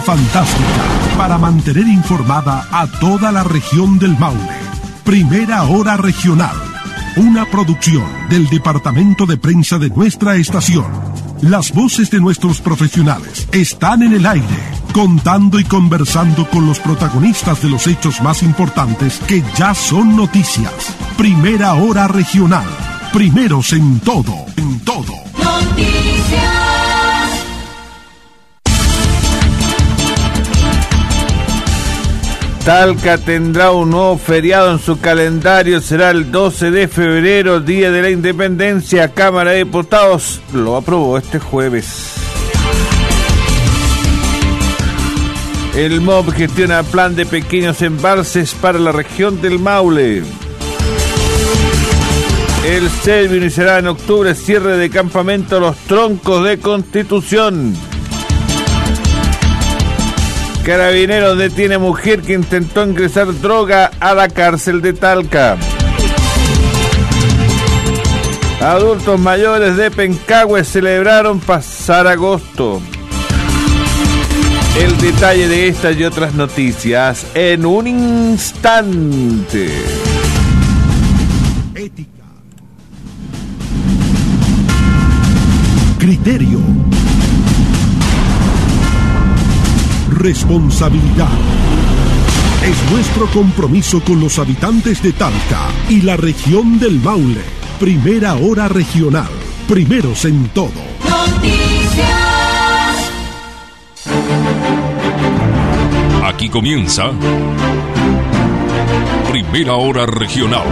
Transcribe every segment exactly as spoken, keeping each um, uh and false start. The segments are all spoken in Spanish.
fantástica para mantener informada a toda la región del Maule. Primera Hora Regional, una producción del Departamento de Prensa de nuestra estación. Las voces de nuestros profesionales están en el aire, contando y conversando con los protagonistas de los hechos más importantes que ya son noticias. Primera Hora Regional, primeros en todo, en todo. Noticias. Talca tendrá un nuevo feriado en su calendario, será el doce de febrero, Día de la Independencia. Cámara de Diputados lo aprobó este jueves. El M O B gestiona plan de pequeños embalses para la región del Maule. El Selvi iniciará en octubre cierre de campamento Los Troncos de Constitución. Carabineros detiene a mujer que intentó ingresar droga a la cárcel de Talca. Adultos mayores de Pencahue celebraron pasar agosto. El detalle de estas y otras noticias en un instante. Ética. Criterio. Responsabilidad. Es nuestro compromiso con los habitantes de Talca y la región del Maule. Primera Hora Regional. Primeros en todo. Noticias. Aquí comienza Primera Hora Regional.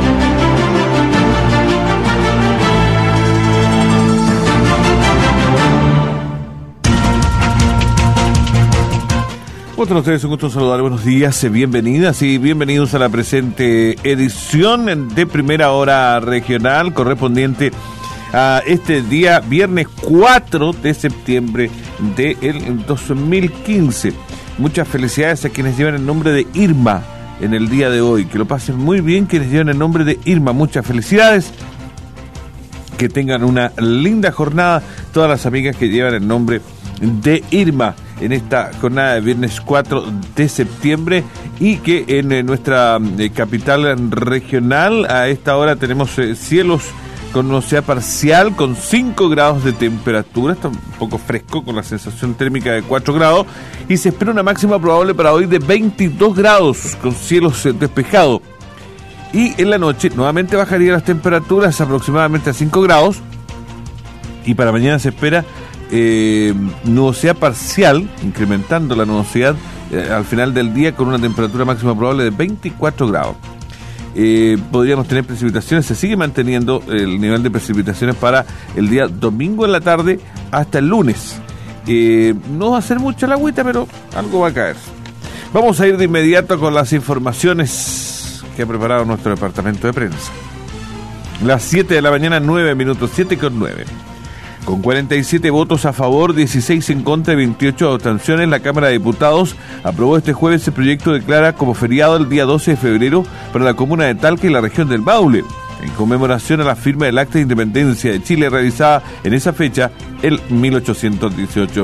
Otros a ustedes, un gusto saludar, buenos días, bienvenidas y bienvenidos a la presente edición de Primera Hora Regional, correspondiente a este día, viernes cuatro de septiembre del dos mil quince. Muchas felicidades a quienes llevan el nombre de Irma en el día de hoy, que lo pasen muy bien quienes llevan el nombre de Irma, muchas felicidades, que tengan una linda jornada todas las amigas que llevan el nombre de Irma en esta jornada de viernes cuatro de septiembre, y que en eh, nuestra eh, capital regional a esta hora tenemos eh, cielos con nubosidad parcial con cinco grados de temperatura, está un poco fresco con la sensación térmica de cuatro grados, y se espera una máxima probable para hoy de veintidós grados con cielos eh, despejados, y en la noche nuevamente bajaría las temperaturas aproximadamente a cinco grados, y para mañana se espera Eh, nubosidad parcial, incrementando la nubosidad eh, al final del día con una temperatura máxima probable de veinticuatro grados. Eh, podríamos tener precipitaciones, se sigue manteniendo el nivel de precipitaciones para el día domingo en la tarde hasta el lunes. Eh, no va a ser mucha la agüita, pero algo va a caer. Vamos a ir de inmediato con las informaciones que ha preparado nuestro departamento de prensa. Las siete de la mañana, nueve minutos, siete con nueve. Con cuarenta y siete votos a favor, dieciséis en contra y veintiocho abstenciones, la Cámara de Diputados aprobó este jueves el proyecto que declara como feriado el día doce de febrero para la comuna de Talca y la región del Maule, en conmemoración a la firma del Acta de Independencia de Chile realizada en esa fecha, el mil ochocientos dieciocho.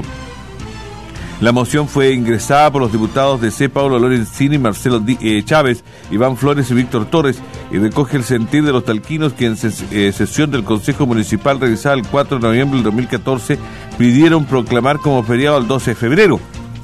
La moción fue ingresada por los diputados de C. Paulo Lorenzini, Marcelo D- eh, Chávez, Iván Flores y Víctor Torres, y recoge el sentir de los talquinos que en ses- eh, sesión del Consejo Municipal realizada el cuatro de noviembre del dos mil catorce pidieron proclamar como feriado el doce de febrero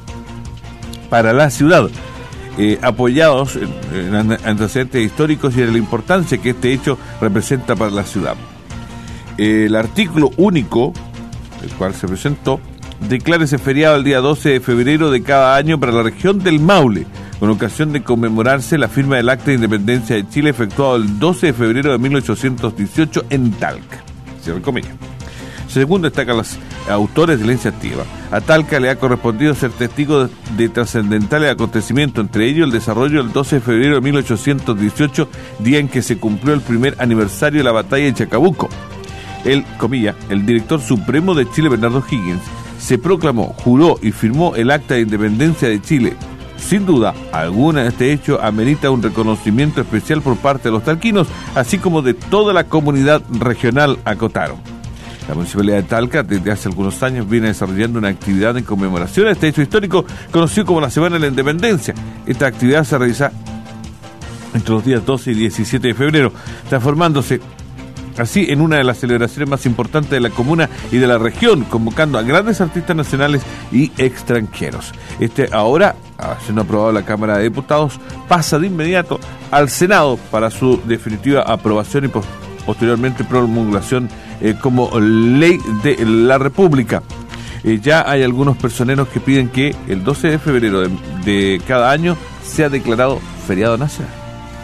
para la ciudad, eh, apoyados en, en antecedentes históricos y en la importancia que este hecho representa para la ciudad. Eh, el artículo único, el cual se presentó, declara ese feriado el día doce de febrero de cada año para la región del Maule, con ocasión de conmemorarse la firma del Acta de Independencia de Chile efectuado el doce de febrero de mil ochocientos dieciocho en Talca. Cierre comillas. Según destacan los autores de la iniciativa, a Talca le ha correspondido ser testigo de, de trascendentales acontecimientos, entre ellos el desarrollo del doce de febrero de mil ochocientos dieciocho, día en que se cumplió el primer aniversario de la batalla de Chacabuco. El, comilla, el director supremo de Chile, Bernardo Higgins, se proclamó, juró y firmó el Acta de Independencia de Chile. Sin duda alguna, este hecho amerita un reconocimiento especial por parte de los talquinos, así como de toda la comunidad regional, acotaron. La Municipalidad de Talca desde hace algunos años viene desarrollando una actividad en conmemoración a este hecho histórico conocido como la Semana de la Independencia. Esta actividad se realiza entre los días doce y diecisiete de febrero, transformándose así en una de las celebraciones más importantes de la comuna y de la región, convocando a grandes artistas nacionales y extranjeros. Este ahora, siendo aprobado la Cámara de Diputados, pasa de inmediato al Senado para su definitiva aprobación y pos- posteriormente promulgación eh, como ley de la República. Eh, ya hay algunos personeros que piden que el doce de febrero de, de cada año sea declarado feriado nacional.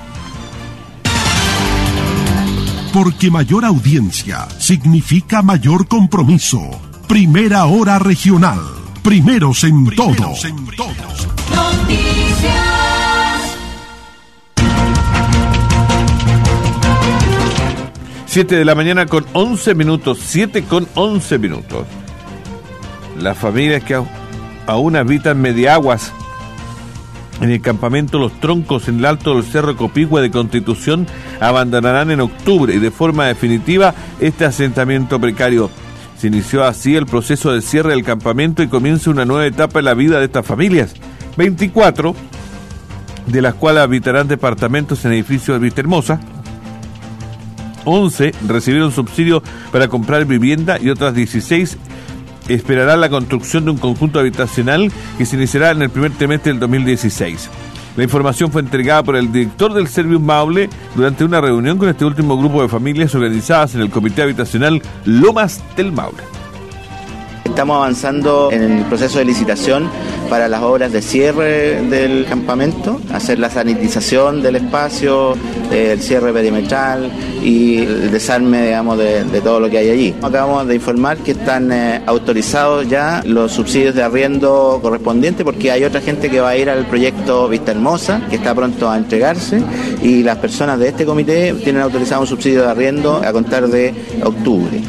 Porque mayor audiencia significa mayor compromiso. Primera Hora Regional. Primeros en todo. Noticias. siete de la mañana con once minutos. siete con once minutos. Las familias que aún habitan Mediaguas, en el campamento Los Troncos, en el alto del Cerro Copihue de Constitución, abandonarán en octubre y de forma definitiva este asentamiento precario. Se inició así el proceso de cierre del campamento y comienza una nueva etapa en la vida de estas familias. veinticuatro, de las cuales habitarán departamentos en edificios de Vista Hermosa. once recibieron subsidio para comprar vivienda y otras dieciséis esperará la construcción de un conjunto habitacional que se iniciará en el primer trimestre del dos mil dieciséis. La información fue entregada por el director del Servius Maule durante una reunión con este último grupo de familias organizadas en el Comité Habitacional Lomas del Maule. Estamos avanzando en el proceso de licitación para las obras de cierre del campamento, hacer la sanitización del espacio, el cierre perimetral y el desarme, digamos, de, de todo lo que hay allí. Acabamos de informar que están eh, autorizados ya los subsidios de arriendo correspondientes, porque hay otra gente que va a ir al proyecto Vista Hermosa, que está pronto a entregarse, y las personas de este comité tienen autorizado un subsidio de arriendo a contar de octubre.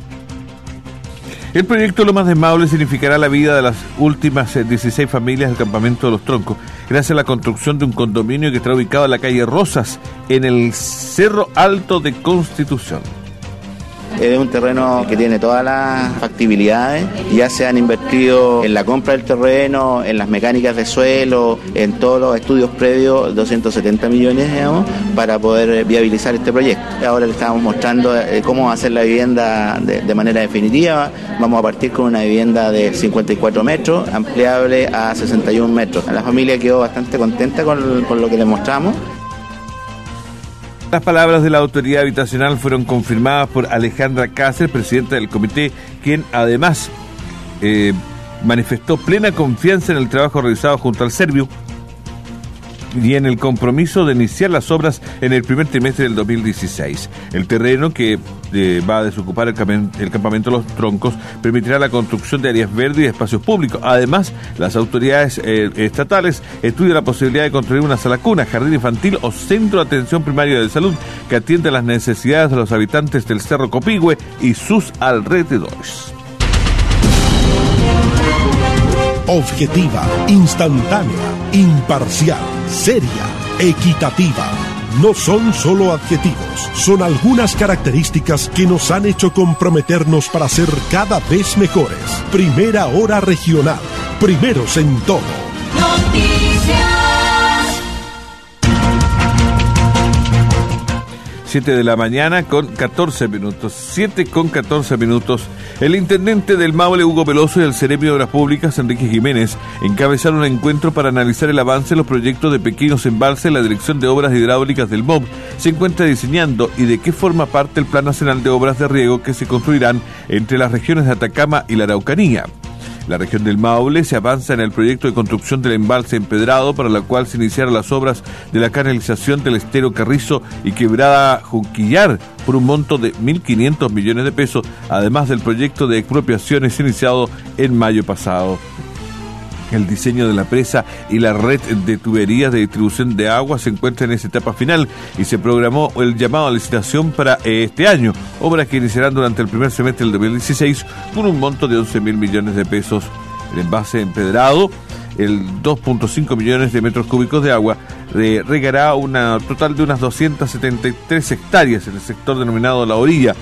El proyecto Lomas de Maule significará la vida de las últimas dieciséis familias del campamento de Los Troncos, gracias a la construcción de un condominio que estará ubicado en la calle Rosas, en el Cerro Alto de Constitución. Es un terreno que tiene todas las factibilidades, ya se han invertido en la compra del terreno, en las mecánicas de suelo, en todos los estudios previos, doscientos setenta millones, digamos, para poder viabilizar este proyecto. Ahora le estamos mostrando cómo hacer la vivienda de, de manera definitiva. Vamos a partir con una vivienda de cincuenta y cuatro metros, ampliable a sesenta y un metros. La familia quedó bastante contenta con, con lo que le mostramos. Las palabras de la autoridad habitacional fueron confirmadas por Alejandra Cáceres, presidenta del comité, quien además eh, manifestó plena confianza en el trabajo realizado junto al Serviu y en el compromiso de iniciar las obras en el primer trimestre del dos mil dieciséis. El terreno que eh, va a desocupar el, cam- el campamento Los Troncos permitirá la construcción de áreas verdes y de espacios públicos. Además, las autoridades eh, estatales estudian la posibilidad de construir una sala cuna, jardín infantil o centro de atención primaria de salud que atienda las necesidades de los habitantes del Cerro Copihue y sus alrededores. Objetiva, instantánea, imparcial, seria, equitativa. No son solo adjetivos, son algunas características que nos han hecho comprometernos para ser cada vez mejores. Primera Hora Regional, primeros en todo. Noticias. siete de la mañana con catorce minutos. siete con catorce minutos. El intendente del Maule, Hugo Veloso, y el Seremi de Obras Públicas, Enrique Jiménez, encabezaron un encuentro para analizar el avance de los proyectos de pequeños embalses. La Dirección de Obras Hidráulicas del M O B se encuentra diseñando y de qué forma parte el Plan Nacional de Obras de Riego que se construirán entre las regiones de Atacama y la Araucanía. La región del Maule se avanza en el proyecto de construcción del embalse empedrado, para la cual se iniciaron las obras de la canalización del estero Carrizo y Quebrada Junquillar por un monto de mil quinientos millones de pesos, además del proyecto de expropiaciones iniciado en mayo pasado. El diseño de la presa y la red de tuberías de distribución de agua se encuentra en esa etapa final y se programó el llamado a licitación para este año, obras que iniciarán durante el primer semestre del dos mil dieciséis con un monto de once mil millones de pesos. El envase empedrado, el dos punto cinco millones de metros cúbicos de agua, eh, regará una total de unas doscientas setenta y tres hectáreas en el sector denominado La Orilla.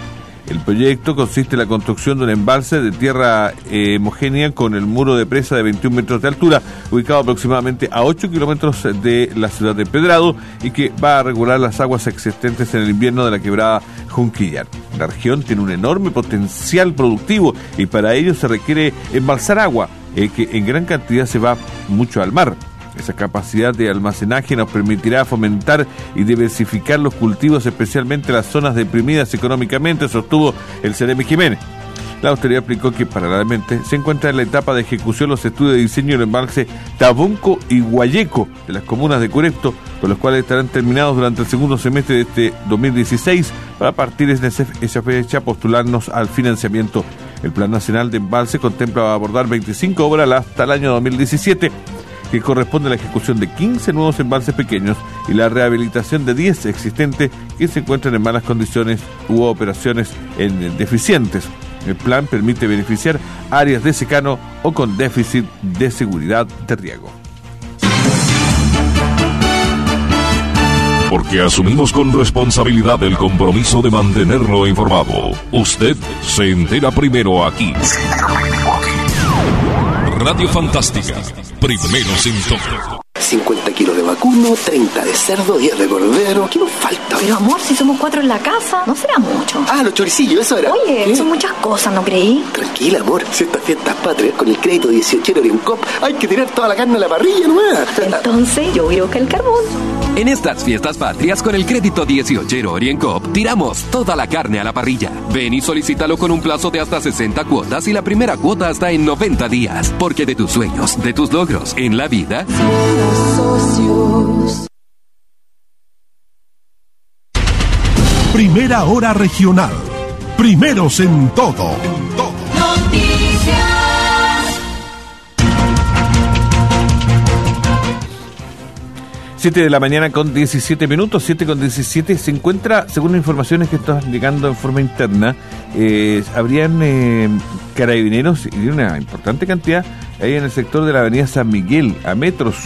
El proyecto consiste en la construcción de un embalse de tierra eh, homogénea con el muro de presa de veintiún metros de altura, ubicado aproximadamente a ocho kilómetros de la ciudad de Empedrado y que va a regular las aguas existentes en el invierno de la quebrada Junquillar. La región tiene un enorme potencial productivo y para ello se requiere embalsar agua, eh, que en gran cantidad se va mucho al mar. Esa capacidad de almacenaje nos permitirá fomentar y diversificar los cultivos, especialmente las zonas deprimidas económicamente, sostuvo el Ceremi Jiménez. La autoridad explicó que paralelamente se encuentra en la etapa de ejecución los estudios de diseño del embalse Tabunco y Guayeco de las comunas de Curepto, con los cuales estarán terminados durante el segundo semestre de este dos mil dieciséis para partir de esa fecha postularnos al financiamiento. El Plan Nacional de Embalse contempla abordar veinticinco obras hasta el año dos mil diecisiete, que corresponde a la ejecución de quince nuevos embalses pequeños y la rehabilitación de diez existentes que se encuentran en malas condiciones u operaciones en deficientes. El plan permite beneficiar áreas de secano o con déficit de seguridad de riego. Porque asumimos con responsabilidad el compromiso de mantenerlo informado. Usted se entera primero aquí. Radio Fantástica, primeros en todo. cincuenta kilos de vacuno, treinta de cerdo, diez de cordero. ¿Qué nos falta? Pero amor, si somos cuatro en la casa, no será mucho. Ah, los choricillos, eso era. Oye, ¿Qué? son muchas cosas, ¿no creí? Tranquila, amor. Si estas fiestas patrias con el crédito dieciochero Oriencoop, hay que tirar toda la carne a la parrilla nomás. Entonces, yo voy a buscar el carbón. En estas fiestas patrias, con el crédito dieciochero Oriencoop, tiramos toda la carne a la parrilla. Ven y solicítalo con un plazo de hasta sesenta cuotas y la primera cuota hasta en noventa días. Porque de tus sueños, de tus logros en la vida... Socios. Primera hora regional. Primeros en todo. En todo. Noticias. siete de la mañana con diecisiete minutos, siete con diecisiete. Se encuentra, según informaciones que están llegando en forma interna, eh, habrían eh, carabineros y una importante cantidad ahí en el sector de la avenida San Miguel, a metros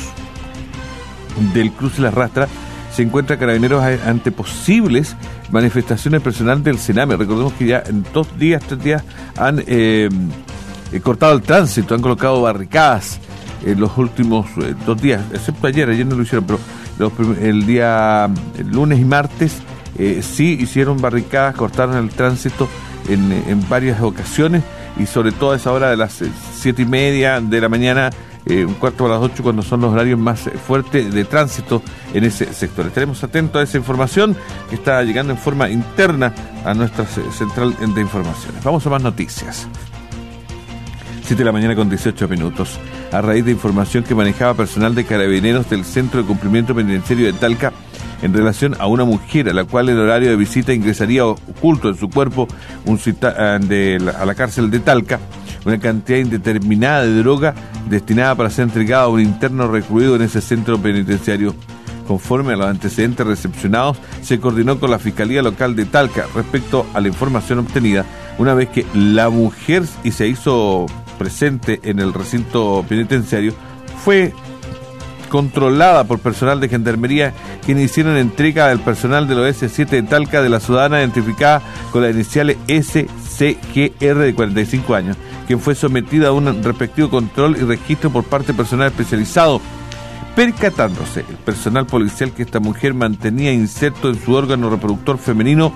del cruce La Rastra. Se encuentra carabineros ante posibles manifestaciones personal del Sename. Recordemos que ya en dos días, tres días han eh, cortado el tránsito, han colocado barricadas en los últimos eh, dos días, excepto ayer, ayer no lo hicieron, pero los, el día el lunes y martes eh, sí hicieron barricadas, cortaron el tránsito en, en varias ocasiones y sobre todo a esa hora de las siete y media de la mañana, eh, un cuarto a las ocho, cuando son los horarios más fuertes de tránsito en ese sector. Estaremos atentos a esa información que está llegando en forma interna a nuestra central de informaciones. Vamos a más noticias. siete de la mañana con dieciocho minutos. A raíz de información que manejaba personal de carabineros del Centro de Cumplimiento Penitenciario de Talca en relación a una mujer a la cual el horario de visita ingresaría oculto en su cuerpo un cita, de la, a la cárcel de Talca una cantidad indeterminada de droga destinada para ser entregada a un interno recluido en ese centro penitenciario. Conforme a los antecedentes recepcionados, se coordinó con la Fiscalía Local de Talca respecto a la información obtenida, una vez que la mujer y se hizo presente en el recinto penitenciario, fue controlada por personal de gendarmería quienes hicieron entrega del personal del O S siete de Talca de la ciudadana identificada con las iniciales S C G R de cuarenta y cinco años, quien fue sometida a un respectivo control y registro por parte del personal especializado, percatándose el personal policial que esta mujer mantenía inserto en su órgano reproductor femenino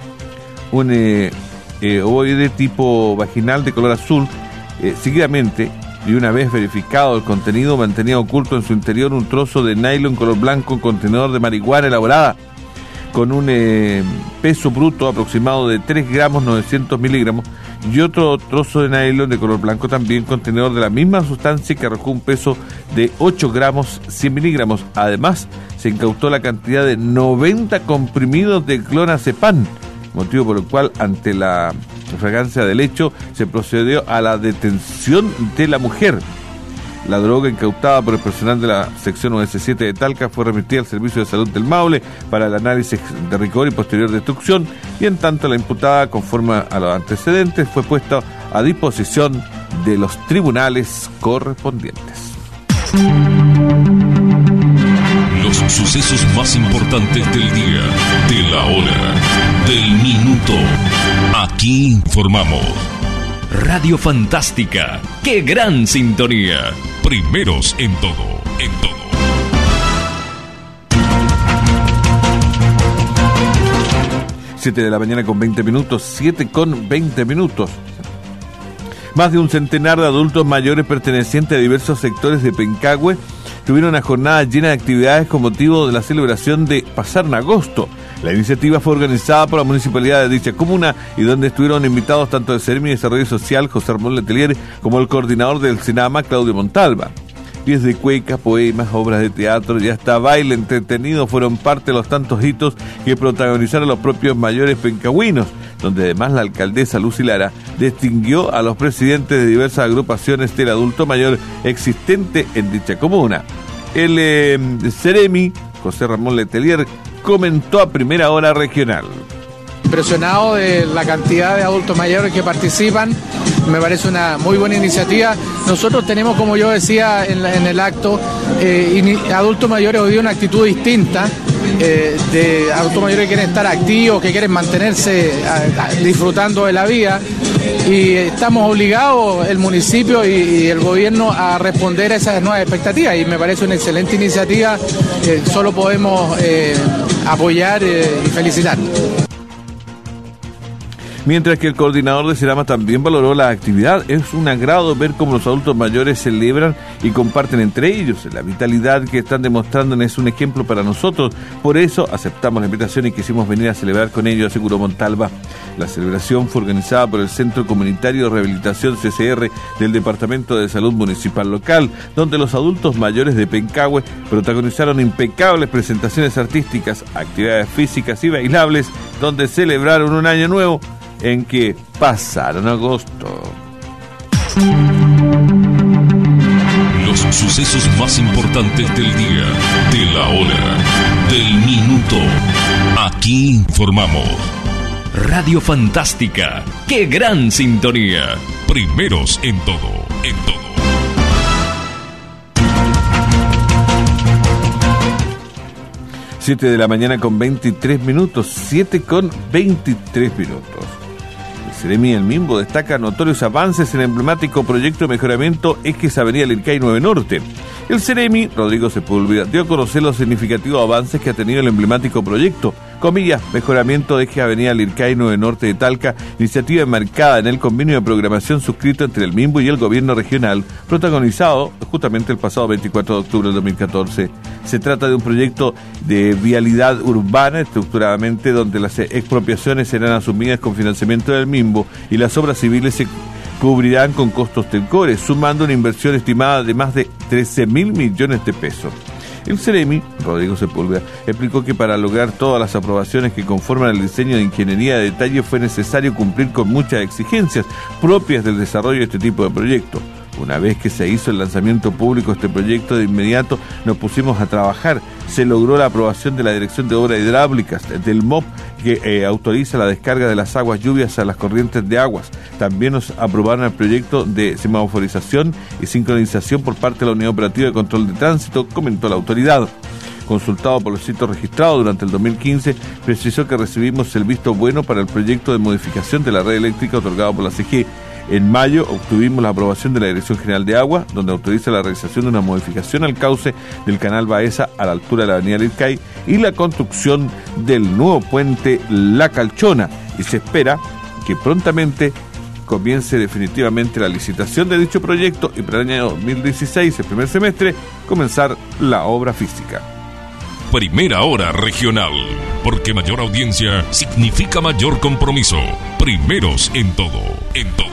un eh, eh, ovoide tipo vaginal de color azul. Eh, seguidamente, y una vez verificado el contenido, mantenía oculto en su interior un trozo de nylon color blanco, un contenedor de marihuana elaborada con un eh, peso bruto aproximado de tres gramos novecientos miligramos y otro trozo de nylon de color blanco, también contenedor de la misma sustancia, que arrojó un peso de ocho gramos cien miligramos. Además, se incautó la cantidad de noventa comprimidos de clonazepam, motivo por el cual, ante la fragancia del hecho, se procedió a la detención de la mujer. La droga incautada por el personal de la sección O S siete de Talca fue remitida al Servicio de Salud del Maule para el análisis de rigor y posterior destrucción, y en tanto la imputada, conforme a los antecedentes, fue puesta a disposición de los tribunales correspondientes. Los sucesos más importantes del día, de la hora, del minuto, Aquí informamos. Radio Fantástica. ¡Qué gran sintonía! Primeros en todo, en todo. siete de la mañana con veinte minutos, siete con veinte minutos. Más de un centenar de adultos mayores pertenecientes a diversos sectores de Pencahue tuvieron una jornada llena de actividades con motivo de la celebración de Pasar Agosto. La iniciativa fue organizada por la municipalidad de dicha comuna y donde estuvieron invitados tanto el Seremi de Desarrollo Social, José Ramón Letelier, como el coordinador del Senama, Claudio Montalva. Pies de cueca, poemas, obras de teatro y hasta baile entretenido fueron parte de los tantos hitos que protagonizaron los propios mayores pencagüinos, donde además la alcaldesa Lucy Lara distinguió a los presidentes de diversas agrupaciones del adulto mayor existente en dicha comuna. El eh, Seremi, José Ramón Letelier, comentó a Primera Hora Regional. Impresionado de la cantidad de adultos mayores que participan, me parece una muy buena iniciativa. Nosotros tenemos, como yo decía en, la, en el acto, eh, adultos mayores hoy día una actitud distinta, eh, de adultos mayores que quieren estar activos, que quieren mantenerse a, a, disfrutando de la vida, y estamos obligados, el municipio y, y el gobierno, a responder a esas nuevas expectativas, y me parece una excelente iniciativa, eh, solo podemos eh, apoyar eh, y felicitar. Mientras que el coordinador de Senama también valoró la actividad. Es un agrado ver cómo los adultos mayores celebran y comparten entre ellos. La vitalidad que están demostrando es un ejemplo para nosotros. Por eso aceptamos la invitación y quisimos venir a celebrar con ellos, aseguró Montalva. La celebración fue organizada por el Centro Comunitario de Rehabilitación C C R del Departamento de Salud Municipal Local, donde los adultos mayores de Pencahue protagonizaron impecables presentaciones artísticas, actividades físicas y bailables, donde celebraron un año nuevo en que pasaron agosto. Los sucesos más importantes del día, de la hora, del minuto. Aquí informamos. Radio Fantástica. ¡Qué gran sintonía! Primeros en todo, en todo. siete de la mañana con veintitrés minutos, siete con veintitrés minutos. El Seremi El Mimbo destaca notorios avances en el emblemático proyecto de mejoramiento Ejes Avenida Lircay nueve Norte. El Seremi, Rodrigo Sepúlveda, dio a conocer los significativos avances que ha tenido el emblemático proyecto, comillas, mejoramiento de Ejes Avenida Lircay nueve Norte de Talca, iniciativa enmarcada en el convenio de programación suscrito entre el Mimbo y el gobierno regional, protagonizado justamente el pasado veinticuatro de octubre del dos mil catorce. Se trata de un proyecto de vialidad urbana estructuradamente donde las expropiaciones serán asumidas con financiamiento del Mimbo y las obras civiles se cubrirán con costos Telcore, sumando una inversión estimada de más de trece mil millones de pesos. El Seremi, Rodrigo Sepúlveda, explicó que para lograr todas las aprobaciones que conforman el diseño de ingeniería de detalle fue necesario cumplir con muchas exigencias propias del desarrollo de este tipo de proyectos. Una vez que se hizo el lanzamiento público de este proyecto, de inmediato nos pusimos a trabajar. Se logró la aprobación de la Dirección de Obras Hidráulicas, del M O P, que eh, autoriza la descarga de las aguas lluvias a las corrientes de aguas. También nos aprobaron el proyecto de semaforización y sincronización por parte de la Unidad Operativa de Control de Tránsito, comentó la autoridad. Consultado por los sitios registrados durante el dos mil quince, precisó que recibimos el visto bueno para el proyecto de modificación de la red eléctrica otorgado por la C G. En mayo obtuvimos la aprobación de la Dirección General de Agua, donde autoriza la realización de una modificación al cauce del canal Baeza a la altura de la avenida Lircay y la construcción del nuevo puente La Calchona, y se espera que prontamente comience definitivamente la licitación de dicho proyecto y para el año dos mil dieciséis, el primer semestre, comenzar la obra física. Primera Hora Regional, porque mayor audiencia significa mayor compromiso. Primeros en todo, en todo.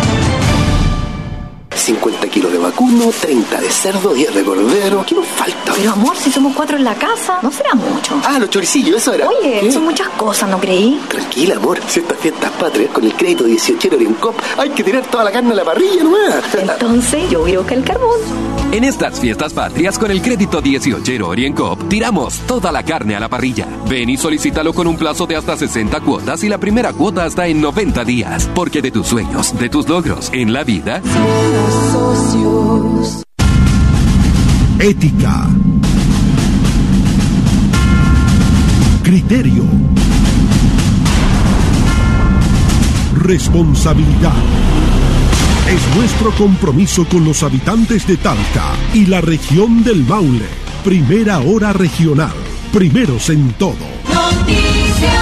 cincuenta kilos de vacuno, treinta de cerdo, diez de cordero. ¿Qué nos falta? Pero amor, si somos cuatro en la casa, no será mucho. Ah, los choricillos, eso era. Oye, ¿qué? Son muchas cosas, ¿no creí? Tranquila, amor. Si estas fiestas patrias con el crédito dieciochero Oriencoop, hay que tirar toda la carne a la parrilla, ¿no? Entonces, yo voy a buscar el carbón. En estas fiestas patrias, con el crédito dieciochero Oriencoop, tiramos toda la carne a la parrilla. Ven y solicítalo con un plazo de hasta sesenta cuotas y la primera cuota hasta en noventa días. Porque de tus sueños, de tus logros en la vida... Socios. Ética. Criterio. responsabilidad. Es nuestro compromiso con los habitantes de Talca y la región del Maule. Primera Hora Regional. Primeros en todo. Noticias.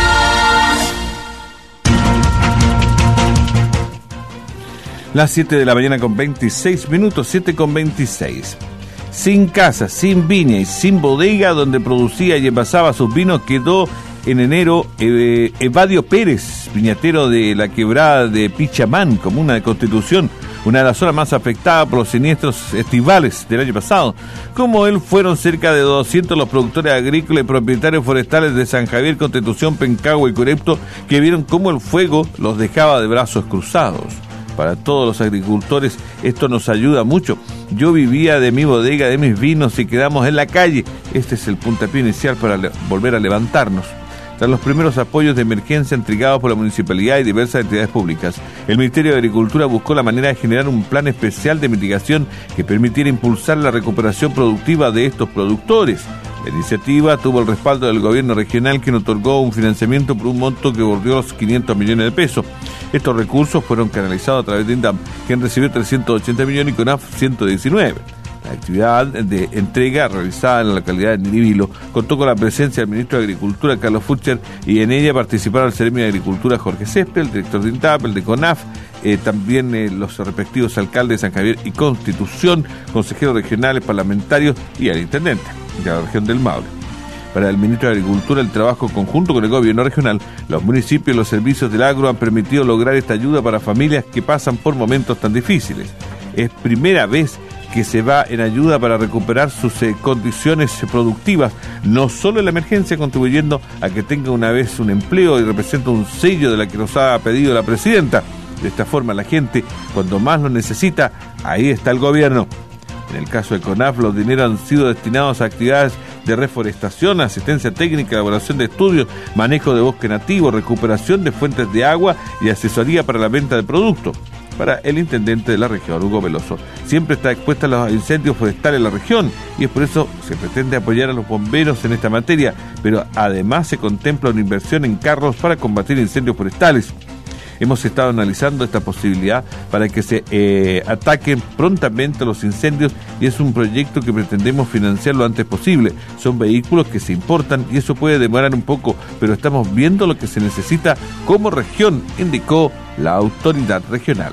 Las siete de la mañana con veintiséis minutos, siete con veintiséis. Sin casa, sin viña y sin bodega donde producía y envasaba sus vinos, quedó en enero eh, Evadio Pérez, viñatero de la quebrada de Pichamán, comuna de Constitución, una de las zonas más afectadas por los siniestros estivales del año pasado. Como él, fueron cerca de doscientos los productores agrícolas y propietarios forestales de San Javier, Constitución, Pencagua y Curepto, que vieron cómo el fuego los dejaba de brazos cruzados. Para todos los agricultores esto nos ayuda mucho. Yo vivía de mi bodega, de mis vinos y quedamos en la calle. Este es el puntapié inicial para le- volver a levantarnos. Tras los primeros apoyos de emergencia entregados por la municipalidad y diversas entidades públicas, el Ministerio de Agricultura buscó la manera de generar un plan especial de mitigación que permitiera impulsar la recuperación productiva de estos productores. La iniciativa tuvo el respaldo del gobierno regional, quien otorgó un financiamiento por un monto que bordeó los quinientos millones de pesos. Estos recursos fueron canalizados a través de INDAM, quien recibió trescientos ochenta millones y CONAF ciento diecinueve. La actividad de entrega realizada en la localidad de Niribilo contó con la presencia del ministro de Agricultura, Carlos Futscher, y en ella participaron el Seremi de Agricultura, Jorge Césped, el director de INDAP, el de CONAF, eh, también eh, los respectivos alcaldes de San Javier y Constitución, consejeros regionales, parlamentarios y el intendente de la región del Maule. Para el ministro de Agricultura, el trabajo conjunto con el gobierno regional, los municipios y los servicios del agro han permitido lograr esta ayuda para familias que pasan por momentos tan difíciles. Es primera vez que se va en ayuda para recuperar sus eh, condiciones productivas, no solo en la emergencia, contribuyendo a que tenga una vez un empleo y representa un sello de la que nos ha pedido la presidenta. De esta forma, la gente, cuando más lo necesita, ahí está el gobierno. En el caso de CONAF, los dineros han sido destinados a actividades de reforestación, asistencia técnica, elaboración de estudios, manejo de bosque nativo, recuperación de fuentes de agua y asesoría para la venta de productos. Para el intendente de la región, Hugo Veloso, siempre está expuesta a los incendios forestales en la región y es por eso se pretende apoyar a los bomberos en esta materia, pero además se contempla una inversión en carros para combatir incendios forestales. Hemos estado analizando esta posibilidad para que se eh, ataquen prontamente los incendios y es un proyecto que pretendemos financiar lo antes posible. Son vehículos que se importan y eso puede demorar un poco, pero estamos viendo lo que se necesita como región, indicó la autoridad regional.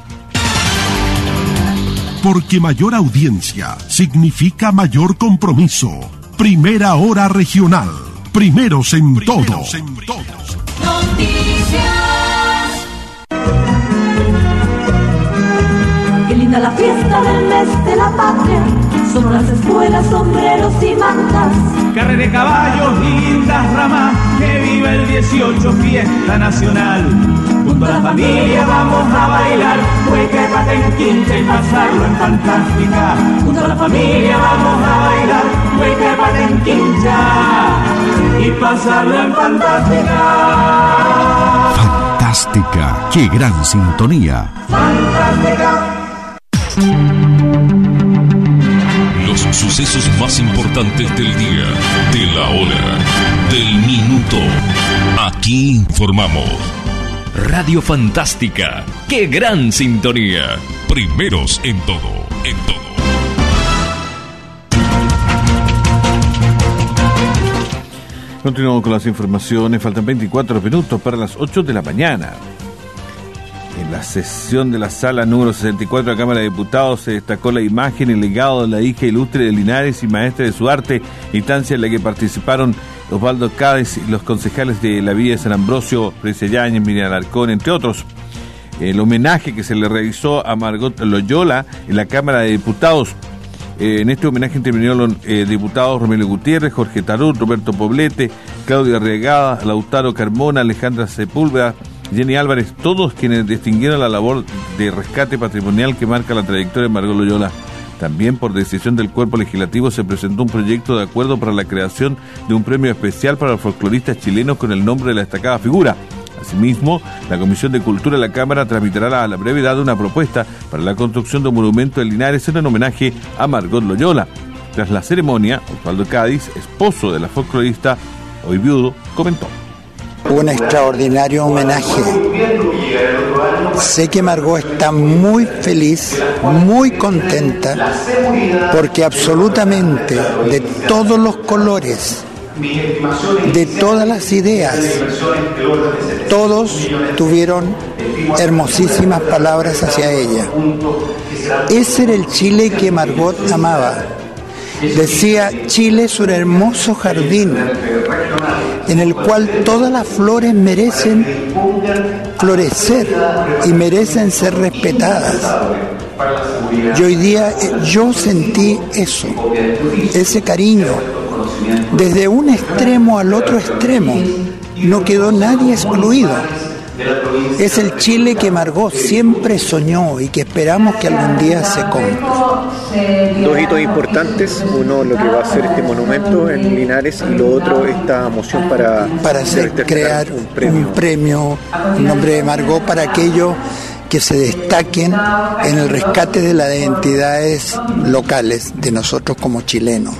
Porque mayor audiencia significa mayor compromiso. Primera Hora Regional. Primeros en todo. Noticias. Qué linda la fiesta del mes de la patria. Son las escuelas, sombreros y mantas. Carrera de caballos y lindas ramas. Que viva el dieciocho, fiesta nacional. Junto a la familia vamos a bailar, hueca y pata en quincha y pasarlo en fantástica. Junto a la familia vamos a bailar, hueca y pata en quincha y pasarlo en fantástica. Fantástica, qué gran sintonía. Fantástica. Los sucesos más importantes del día, de la hora, del minuto. Aquí informamos. Radio Fantástica, qué gran sintonía. Primeros en todo, en todo. Continuamos con las informaciones, faltan veinticuatro minutos para las ocho de la mañana. En la sesión de la sala número sesenta y cuatro de la Cámara de Diputados se destacó la imagen y el legado de la hija ilustre de Linares y maestra de su arte, instancia en la que participaron Osvaldo Cádiz y los concejales de la Villa de San Ambrosio, Precia Yáñez, Miriam Alarcón, entre otros. El homenaje que se le realizó a Margot Loyola en la Cámara de Diputados. Eh, en este homenaje intervinieron los eh, diputados Romelio Gutiérrez, Jorge Tarut, Roberto Poblete, Claudia Arriagada, Lautaro Carmona, Alejandra Sepúlveda, Jenny Álvarez, todos quienes distinguieron la labor de rescate patrimonial que marca la trayectoria de Margot Loyola. También por decisión del cuerpo legislativo se presentó un proyecto de acuerdo para la creación de un premio especial para los folcloristas chilenos con el nombre de la destacada figura. Asimismo, la Comisión de Cultura de la Cámara tramitará a la brevedad una propuesta para la construcción de un monumento en Linares en homenaje a Margot Loyola. Tras la ceremonia, Osvaldo Cádiz, esposo de la folclorista, hoy viudo, comentó. un extraordinario homenaje. Sé que Margot está muy feliz, muy contenta, porque absolutamente de todos los colores, de todas las ideas, todos tuvieron hermosísimas palabras hacia ella. Ese era el Chile que Margot amaba. Decía, Chile es un hermoso jardín en el cual todas las flores merecen florecer y merecen ser respetadas. Y hoy día yo sentí eso, ese cariño, desde un extremo al otro extremo. No quedó nadie excluido. Es el Chile que Margot siempre soñó y que esperamos que algún día se cumpla. Dos hitos importantes, uno lo que va a ser este monumento en Linares y lo otro esta moción para, para hacer, crear un premio. un premio en nombre de Margot para aquellos que se destaquen en el rescate de las identidades locales de nosotros como chilenos.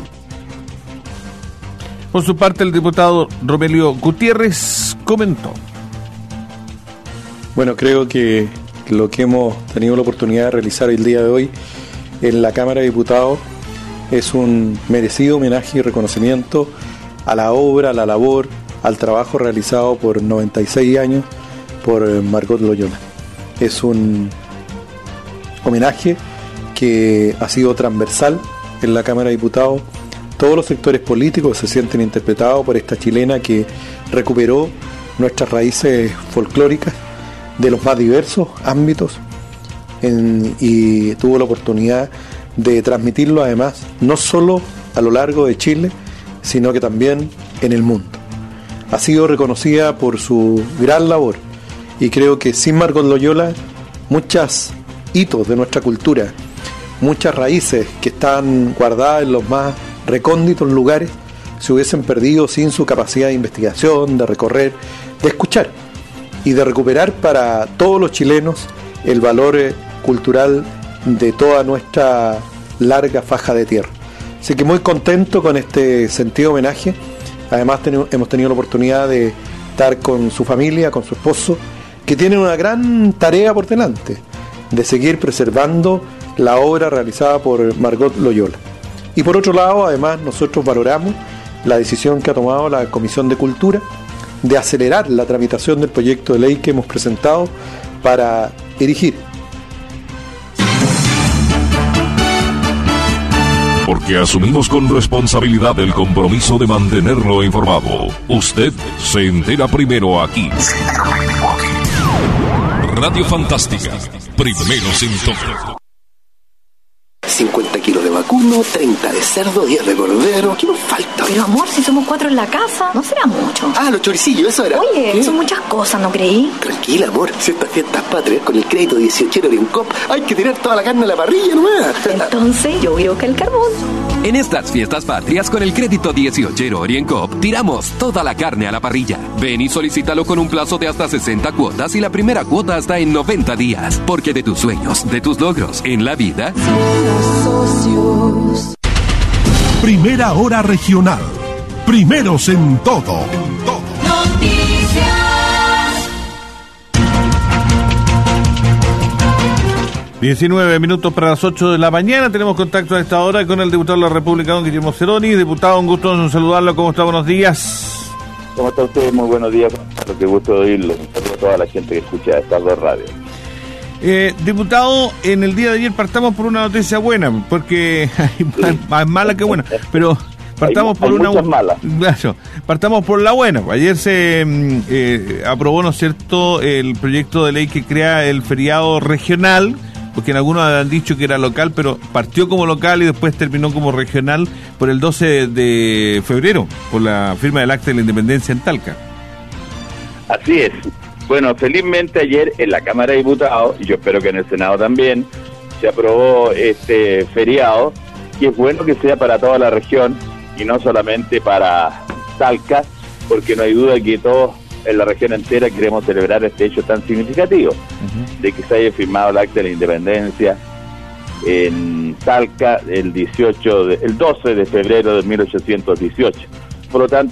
Por su parte, el diputado Romelio Gutiérrez comentó. Bueno, creo que lo que hemos tenido la oportunidad de realizar el día de hoy en la Cámara de Diputados es un merecido homenaje y reconocimiento a la obra, a la labor, al trabajo realizado por noventa y seis años por Margot Loyola. Es un homenaje que ha sido transversal en la Cámara de Diputados. Todos los sectores políticos se sienten interpretados por esta chilena que recuperó nuestras raíces folclóricas de los más diversos ámbitos en, y tuvo la oportunidad de transmitirlo además no solo a lo largo de Chile, sino que también en el mundo. Ha sido reconocida por su gran labor y creo que sin Margot Loyola muchos hitos de nuestra cultura, muchas raíces que están guardadas en los más recónditos lugares se hubiesen perdido sin su capacidad de investigación, de recorrer, de escuchar y de recuperar para todos los chilenos el valor cultural de toda nuestra larga faja de tierra. Así que muy contento con este sentido homenaje. Además ten- hemos tenido la oportunidad de estar con su familia, con su esposo, que tienen una gran tarea por delante, de seguir preservando la obra realizada por Margot Loyola. Y por otro lado, además, nosotros valoramos la decisión que ha tomado la Comisión de Cultura de acelerar la tramitación del proyecto de ley que hemos presentado para erigir. Porque asumimos con responsabilidad el compromiso de mantenerlo informado. Usted se entera primero aquí. Radio Fantástica, primeros en todo. cincuenta kilos de vacuno, treinta de cerdo, diez de cordero. ¿Qué nos falta? Pero amor, si somos cuatro en la casa, no será mucho. Ah, los choricillos, eso era. Oye, ¿Qué? son muchas cosas, ¿no creí? Tranquila, amor. Si estas fiestas patrias con el crédito dieciochero Oriencoop, hay que tirar toda la carne a la parrilla, ¿no? Entonces yo voy a buscar el carbón. En estas fiestas patrias con el crédito dieciochero Oriencoop, tiramos toda la carne a la parrilla. Ven y solicítalo con un plazo de hasta sesenta cuotas y la primera cuota hasta en noventa días. Porque de tus sueños, de tus logros en la vida... Primera hora regional. Primeros en todo. Noticias. diecinueve minutos para las ocho de la mañana. Tenemos contacto a esta hora con el diputado de la República, don Guillermo Ceroni. Diputado, un gusto saludarlo. ¿Cómo está? Buenos días. ¿Cómo está usted? Muy buenos días. Lo que gusto de oírlo. Un saludo a toda la gente que escucha estas dos radios. Eh, diputado, en el día de ayer partamos por una noticia buena, porque hay más, más mala que buena, pero partamos hay, por hay una malas. Claro, partamos por la buena. Ayer se eh, aprobó, ¿no es cierto?, el proyecto de ley que crea el feriado regional, porque en algunos han dicho que era local, pero partió como local y después terminó como regional por el doce de febrero, por la firma del Acta de la Independencia en Talca. Así es. Bueno, felizmente ayer en la Cámara de Diputados, y yo espero que en el Senado también, se aprobó este feriado, y es bueno que sea para toda la región, y no solamente para Talca, porque no hay duda que todos en la región entera queremos celebrar este hecho tan significativo, uh-huh. de que se haya firmado el Acta de la Independencia en Talca el dieciocho de, el doce de febrero de mil ochocientos dieciocho. Por lo tanto,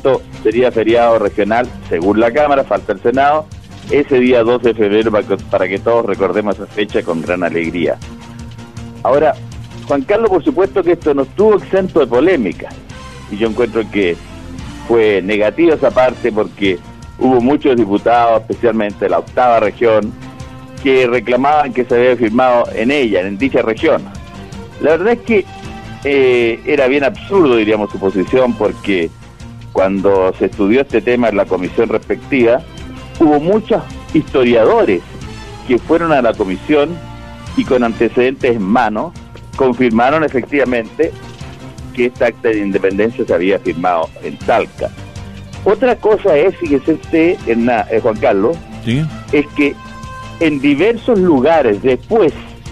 sería feriado regional, según la Cámara, falta el Senado, ese día doce de febrero, para que, para que todos recordemos esa fecha con gran alegría. Ahora, Juan Carlos, por supuesto que esto no estuvo exento de polémica, y yo encuentro que fue negativa esa parte porque hubo muchos diputados, especialmente de la octava región, que reclamaban que se había firmado en ella, en dicha región. La verdad es que eh, era bien absurdo, diríamos, su posición, porque cuando se estudió este tema en la comisión respectiva, hubo muchos historiadores que fueron a la comisión y con antecedentes en mano confirmaron efectivamente que esta acta de independencia se había firmado en Talca. Otra cosa es, fíjese usted, en, eh, Juan Carlos, ¿sí?, es que en diversos lugares después,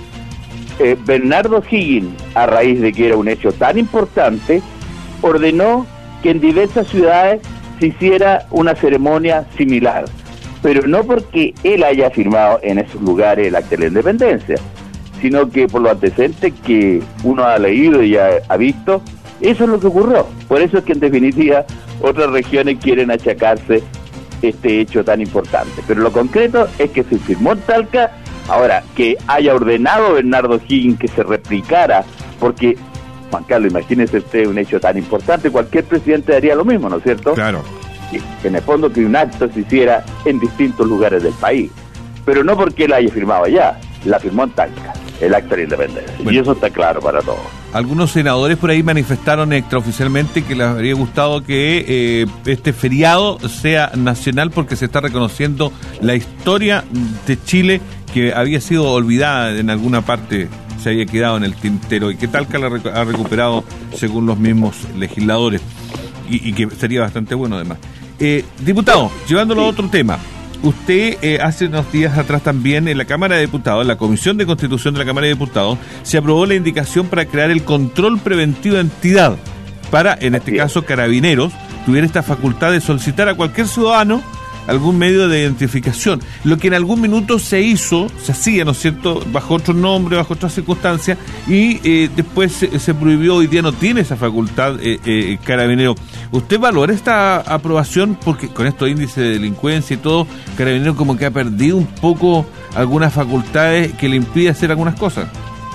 eh, Bernardo Higgins, a raíz de que era un hecho tan importante, ordenó que en diversas ciudades se hiciera una ceremonia similar, pero no porque él haya firmado en esos lugares el acta de la independencia, sino que por los antecedentes que uno ha leído y ha, ha visto, eso es lo que ocurrió. Por eso es que en definitiva otras regiones quieren achacarse este hecho tan importante. Pero lo concreto es que se firmó en Talca. Ahora, que haya ordenado Bernardo Higgins que se replicara, porque, Juan Carlos, imagínese usted un hecho tan importante, cualquier presidente haría lo mismo, ¿no es cierto? Claro. Que en el fondo que un acto se hiciera en distintos lugares del país. Pero no porque él haya firmado allá, la firmó en Talca, el acta de independencia. Bueno, y eso está claro para todos. Algunos senadores por ahí manifestaron extraoficialmente que les habría gustado que eh, este feriado sea nacional porque se está reconociendo la historia de Chile que había sido olvidada en alguna parte, se había quedado en el tintero y que Talca la ha recuperado según los mismos legisladores y, y que sería bastante bueno además. Eh, diputado, llevándolo sí. a otro tema. Usted eh, hace unos días atrás también en la Cámara de Diputados, en la Comisión de Constitución de la Cámara de Diputados, se aprobó la indicación para crear el control preventivo de entidad para, en este caso, Carabineros, tuviera esta facultad de solicitar a cualquier ciudadano algún medio de identificación, lo que en algún minuto se hizo, se hacía, ¿no es cierto?, bajo otro nombre, bajo otras circunstancias, y eh, después se, se prohibió, hoy día no tiene esa facultad eh, eh, Carabinero. ¿Usted valora esta aprobación? Porque con estos índices de delincuencia y todo, Carabinero como que ha perdido un poco algunas facultades que le impide hacer algunas cosas.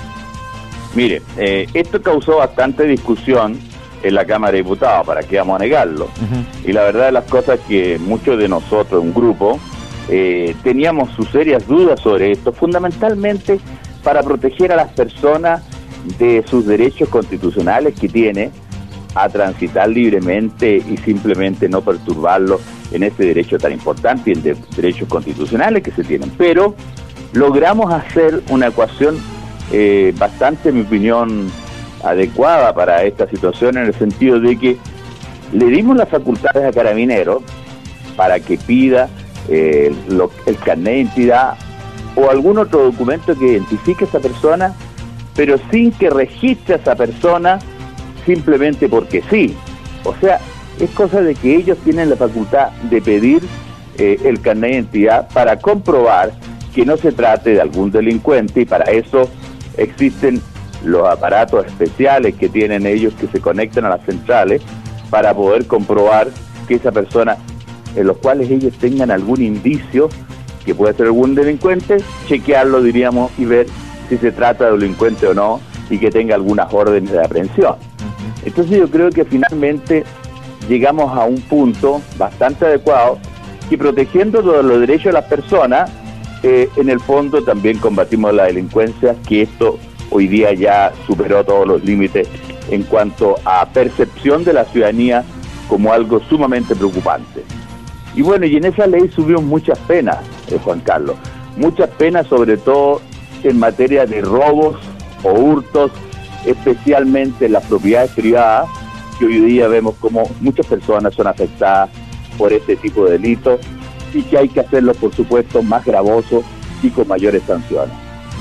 Mire, eh, esto causó bastante discusión en la Cámara de Diputados, para qué vamos a negarlo. Uh-huh. Y la verdad de las cosas es que muchos de nosotros, un grupo, eh, teníamos sus serias dudas sobre esto, fundamentalmente para proteger a las personas de sus derechos constitucionales que tiene a transitar libremente y simplemente no perturbarlos en ese derecho tan importante y en de derechos constitucionales que se tienen. Pero logramos hacer una ecuación eh, bastante, en mi opinión, adecuada para esta situación, en el sentido de que le dimos las facultades a Carabineros para que pida eh, lo, el carnet de identidad o algún otro documento que identifique a esa persona, pero sin que registre a esa persona simplemente porque sí. O sea, es cosa de que ellos tienen la facultad de pedir eh, el carnet de identidad para comprobar que no se trate de algún delincuente, y para eso existen los aparatos especiales que tienen ellos que se conectan a las centrales para poder comprobar que esa persona, en los cuales ellos tengan algún indicio que puede ser algún delincuente, chequearlo, diríamos, y ver si se trata de delincuente o no, y que tenga algunas órdenes de aprehensión. Uh-huh. Entonces yo creo que finalmente llegamos a un punto bastante adecuado, y protegiendo todos los derechos de las personas, eh, en el fondo también combatimos la delincuencia, que esto hoy día ya superó todos los límites en cuanto a percepción de la ciudadanía como algo sumamente preocupante. Y bueno, y en esa ley subió muchas penas, eh, Juan Carlos, muchas penas sobre todo en materia de robos o hurtos, especialmente en las propiedades privadas, que hoy día vemos como muchas personas son afectadas por este tipo de delitos, y que hay que hacerlo, por supuesto, más gravoso y con mayores sanciones.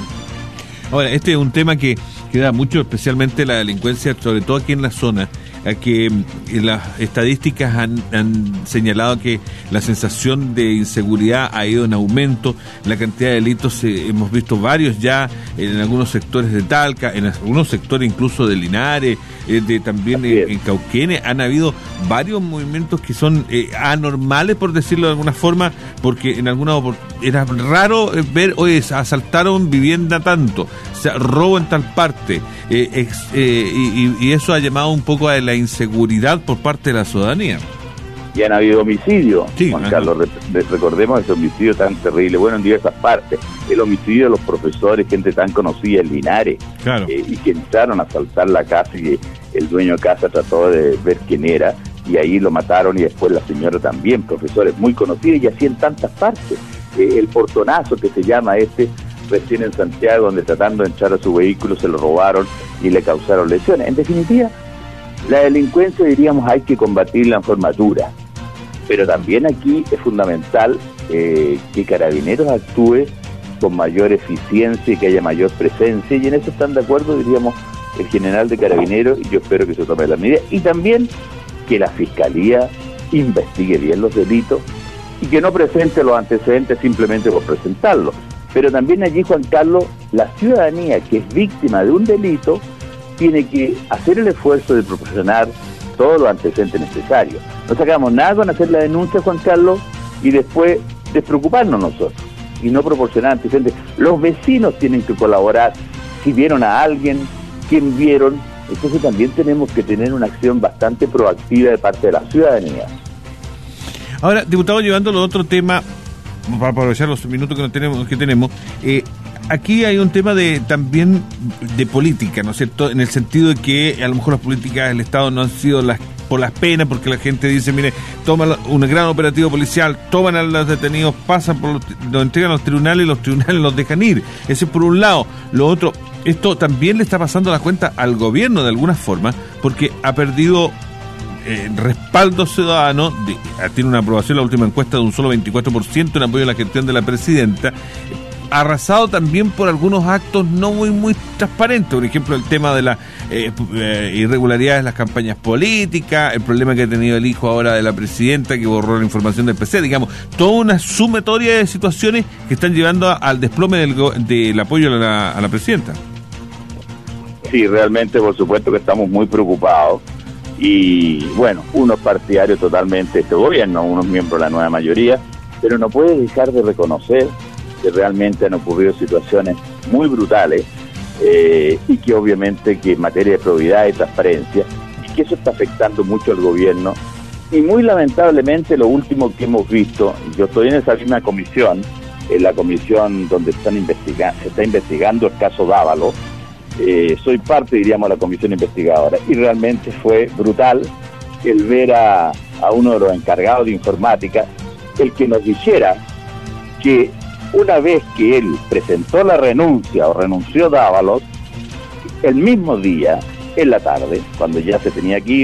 Ahora, este es un tema que, que da mucho, especialmente la delincuencia, sobre todo aquí en la zona, a que eh, las estadísticas han, han señalado que la sensación de inseguridad ha ido en aumento, la cantidad de delitos, eh, hemos visto varios ya en algunos sectores de Talca, en algunos sectores incluso de Linares, eh, de también eh, en Cauquenes. Han habido varios movimientos que son eh, anormales, por decirlo de alguna forma, porque en alguna era raro eh, ver, oye, asaltaron vivienda tanto, o sea, robo en tal parte, eh, ex, eh, y, y eso ha llamado un poco a la inseguridad por parte de la ciudadanía. Y han habido homicidios, sí, Juan Carlos, re- recordemos ese homicidio tan terrible, bueno, en diversas partes, el homicidio de los profesores, gente tan conocida en Linares, claro. eh, y que entraron a asaltar la casa y el dueño de casa trató de ver quién era, y ahí lo mataron, y después la señora también, profesores muy conocidos, y así en tantas partes. Eh, el portonazo que se llama este, recién en Santiago, donde tratando de entrar a su vehículo se lo robaron y le causaron lesiones. En definitiva, la delincuencia, diríamos, hay que combatirla en forma dura, pero también aquí es fundamental eh, que Carabineros actúe con mayor eficiencia y que haya mayor presencia, y en eso están de acuerdo, diríamos, el general de Carabineros, y yo espero que se tome la medida, y también que la Fiscalía investigue bien los delitos y que no presente los antecedentes simplemente por presentarlos. Pero también allí, Juan Carlos, la ciudadanía que es víctima de un delito tiene que hacer el esfuerzo de proporcionar todos los antecedentes necesarios. No sacamos nada con hacer la denuncia, Juan Carlos, y después despreocuparnos nosotros y no proporcionar antecedentes. Los vecinos tienen que colaborar, si vieron a alguien, quién vieron. Entonces también tenemos que tener una acción bastante proactiva de parte de la ciudadanía. Ahora, diputado, llevándolo a otro tema, para aprovechar los minutos que, no tenemos, que tenemos, eh, aquí hay un tema de también de política, ¿no es cierto? En el sentido de que a lo mejor las políticas del Estado no han sido las por las penas, porque la gente dice, mire, toman un gran operativo policial, toman a los detenidos, pasan por los, los entregan a los tribunales y los tribunales los dejan ir. Ese es por un lado. Lo otro, esto también le está pasando la cuenta al gobierno de alguna forma, porque ha perdido eh, respaldo ciudadano, de, tiene una aprobación la última encuesta de un solo veinticuatro por ciento en apoyo a la gestión de la presidenta, arrasado también por algunos actos no muy muy transparentes, por ejemplo el tema de las eh, eh, irregularidades en las campañas políticas, el problema que ha tenido el hijo ahora de la presidenta que borró la información del P C, digamos, toda una sumatoria de situaciones que están llevando a, al desplome del, del apoyo a la, a la presidenta. Sí, realmente, por supuesto que estamos muy preocupados y, bueno, unos partidarios totalmente de este gobierno, unos miembros de la nueva mayoría, pero no puede dejar de reconocer que realmente han ocurrido situaciones muy brutales eh, y que obviamente que en materia de probidad y transparencia, y que eso está afectando mucho al gobierno. Y muy lamentablemente lo último que hemos visto, yo estoy en esa misma comisión, en la comisión donde están investigando, se está investigando el caso Dávalos, eh, soy parte, diríamos, de la comisión investigadora, y realmente fue brutal el ver a, a uno de los encargados de informática, el que nos dijera que una vez que él presentó la renuncia o renunció Dávalos, el mismo día, en la tarde, cuando ya se tenía que ir,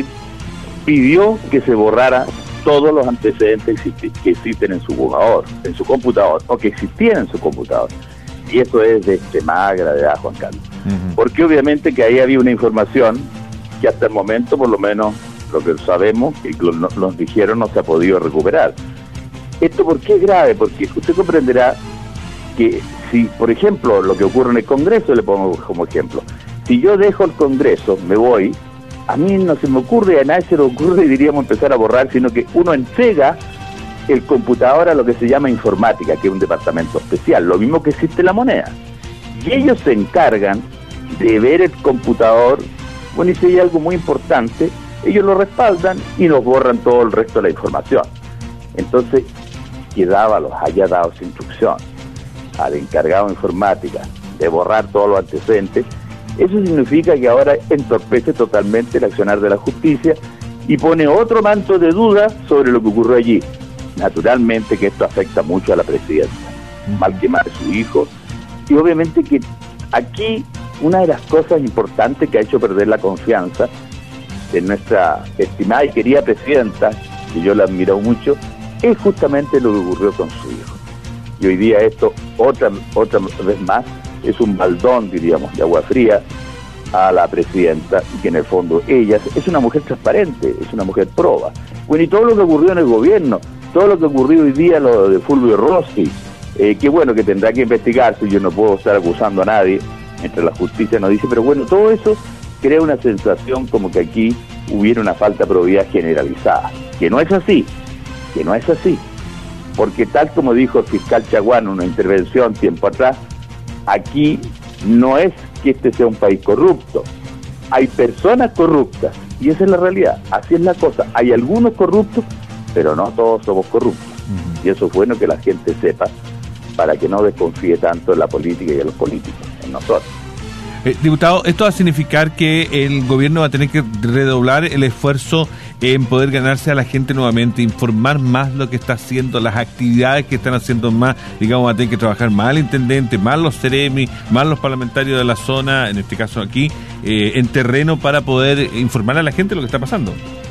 pidió que se borrara todos los antecedentes que existen en su jugador, en su computador, o que existían en su computador. Y eso es de extremada gravedad, Juan Carlos. Uh-huh. Porque obviamente que ahí había una información que hasta el momento, por lo menos, lo que sabemos, que nos, nos dijeron, no se ha podido recuperar. ¿Esto por qué es grave? Porque usted comprenderá que si, por ejemplo, lo que ocurre en el Congreso, le pongo como ejemplo, si yo dejo el Congreso, me voy, a mí no se me ocurre, a nadie se le ocurre, diríamos, empezar a borrar, sino que uno entrega el computador a lo que se llama informática, que es un departamento especial, lo mismo que existe la moneda. Y ellos se encargan de ver el computador, bueno, y si hay algo muy importante, ellos lo respaldan y nos borran todo el resto de la información. Entonces, que Dávalos haya dado esa instrucción al encargado de informática de borrar todos los antecedentes, eso significa que ahora entorpece totalmente el accionar de la justicia y pone otro manto de duda sobre lo que ocurrió allí. Naturalmente que esto afecta mucho a la presidenta, mal que mal a su hijo, y obviamente que aquí una de las cosas importantes que ha hecho perder la confianza de nuestra estimada y querida presidenta, que yo la admiro mucho, es justamente lo que ocurrió con su hijo. Y hoy día esto, otra otra vez más, es un baldón, diríamos, de agua fría a la presidenta, y que en el fondo ella es una mujer transparente, es una mujer proba. Bueno, y todo lo que ocurrió en el gobierno, todo lo que ocurrió hoy día, lo de Fulvio Rossi, eh, que bueno, que tendrá que investigarse, yo no puedo estar acusando a nadie, mientras la justicia nos dice, pero bueno, todo eso crea una sensación como que aquí hubiera una falta de probidad generalizada, que no es así, que no es así, porque tal como dijo el fiscal Chaguán en una intervención tiempo atrás, aquí no es que este sea un país corrupto, hay personas corruptas, y esa es la realidad, así es la cosa, hay algunos corruptos, pero no todos somos corruptos, uh-huh. y eso es bueno que la gente sepa, para que no desconfíe tanto en la política y en los políticos, en nosotros. Eh, diputado, ¿esto va a significar que el gobierno va a tener que redoblar el esfuerzo en poder ganarse a la gente nuevamente, informar más lo que está haciendo, las actividades que están haciendo más, digamos, va a tener que trabajar más el intendente, más los seremi, más los parlamentarios de la zona, en este caso aquí, eh, en terreno para poder informar a la gente lo que está pasando?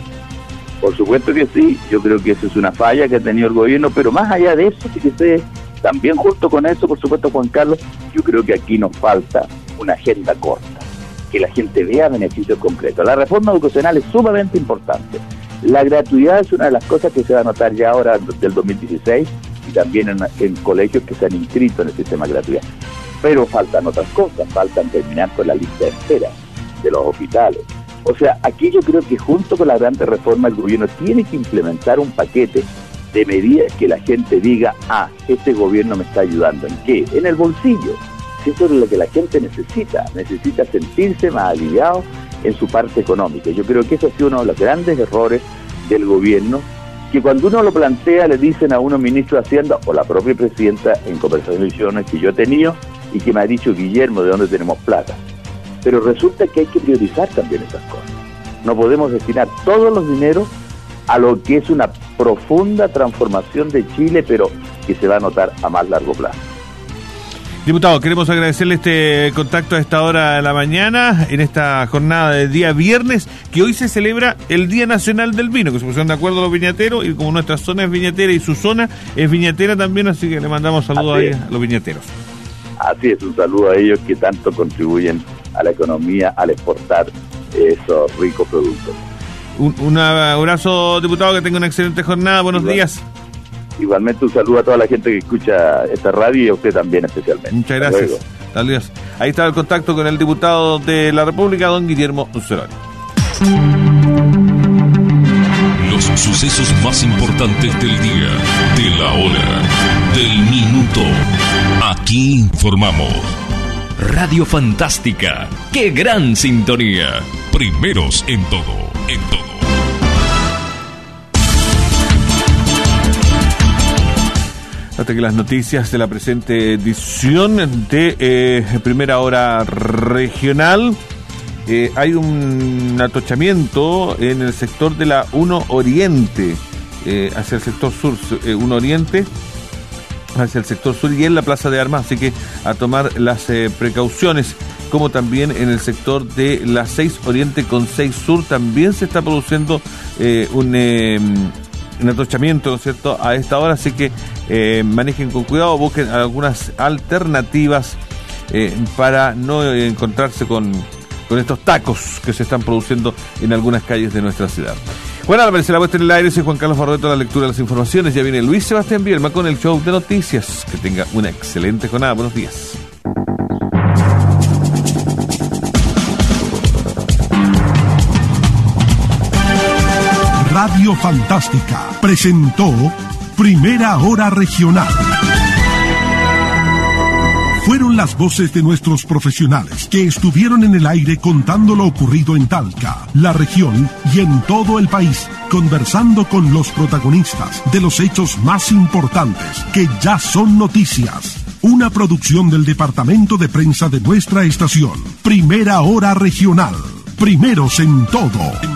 Por supuesto que sí, yo creo que esa es una falla que ha tenido el gobierno, pero más allá de eso, fíjese, también junto con eso, por supuesto, Juan Carlos, yo creo que aquí nos falta una agenda corta, que la gente vea beneficios concretos. La reforma educacional es sumamente importante. La gratuidad es una de las cosas que se va a notar ya ahora del dos mil dieciséis y también en, en colegios que se han inscrito en el sistema de gratuidad. Pero faltan otras cosas, faltan terminar con la lista de espera de los hospitales. O sea, aquí yo creo que junto con la gran reforma el gobierno tiene que implementar un paquete de medidas que la gente diga, ah, este gobierno me está ayudando. ¿En qué? En el bolsillo. Eso es lo que la gente necesita, necesita sentirse más aliviado en su parte económica. Yo creo que eso ha sido uno de los grandes errores del gobierno, que cuando uno lo plantea le dicen a unos ministros de Hacienda o la propia presidenta en conversaciones que yo he tenido y que me ha dicho Guillermo de dónde tenemos plata. Pero resulta que hay que priorizar también esas cosas. No podemos destinar todos los dineros a lo que es una profunda transformación de Chile, pero que se va a notar a más largo plazo. Diputado, queremos agradecerle este contacto a esta hora de la mañana, en esta jornada de día viernes, que hoy se celebra el Día Nacional del Vino, que se pusieron de acuerdo los viñateros, y como nuestra zona es viñatera y su zona es viñatera también, así que le mandamos saludos ahí a los viñateros. Así es, un saludo a ellos que tanto contribuyen a la economía al exportar esos ricos productos. Un, un abrazo, diputado, que tenga una excelente jornada, buenos Igual. días. Igualmente un saludo a toda la gente que escucha esta radio y a usted también especialmente. Muchas gracias. Adiós. Ahí está el contacto con el diputado de la República, don Guillermo Unceroni. Los sucesos más importantes del día, de la hora, del minuto. Aquí informamos. Radio Fantástica. ¡Qué gran sintonía! Primeros en todo, en todo. Hasta que las noticias de la presente edición de eh, Primera Hora Regional. Eh, hay un atochamiento en el sector de la uno Oriente, eh, hacia el sector sur, eh, uno Oriente, hacia el sector sur y en la Plaza de Armas, así que a tomar las eh, precauciones, como también en el sector de la seis Oriente con seis Sur también se está produciendo eh, un... Eh, un atochamiento, ¿no es cierto?, a esta hora, así que eh, manejen con cuidado, busquen algunas alternativas eh, para no eh, encontrarse con, con estos tacos que se están produciendo en algunas calles de nuestra ciudad. Bueno, Álvarez, la puesta en el aire, soy Juan Carlos Barreto, la lectura de las informaciones, ya viene Luis Sebastián Bielma con el show de noticias, que tenga una excelente jornada, buenos días. Radio Fantástica presentó Primera Hora Regional. Fueron las voces de nuestros profesionales que estuvieron en el aire contando lo ocurrido en Talca, la región y en todo el país, conversando con los protagonistas de los hechos más importantes que ya son noticias. Una producción del Departamento de Prensa de nuestra estación. Primera Hora Regional. Primeros en todo.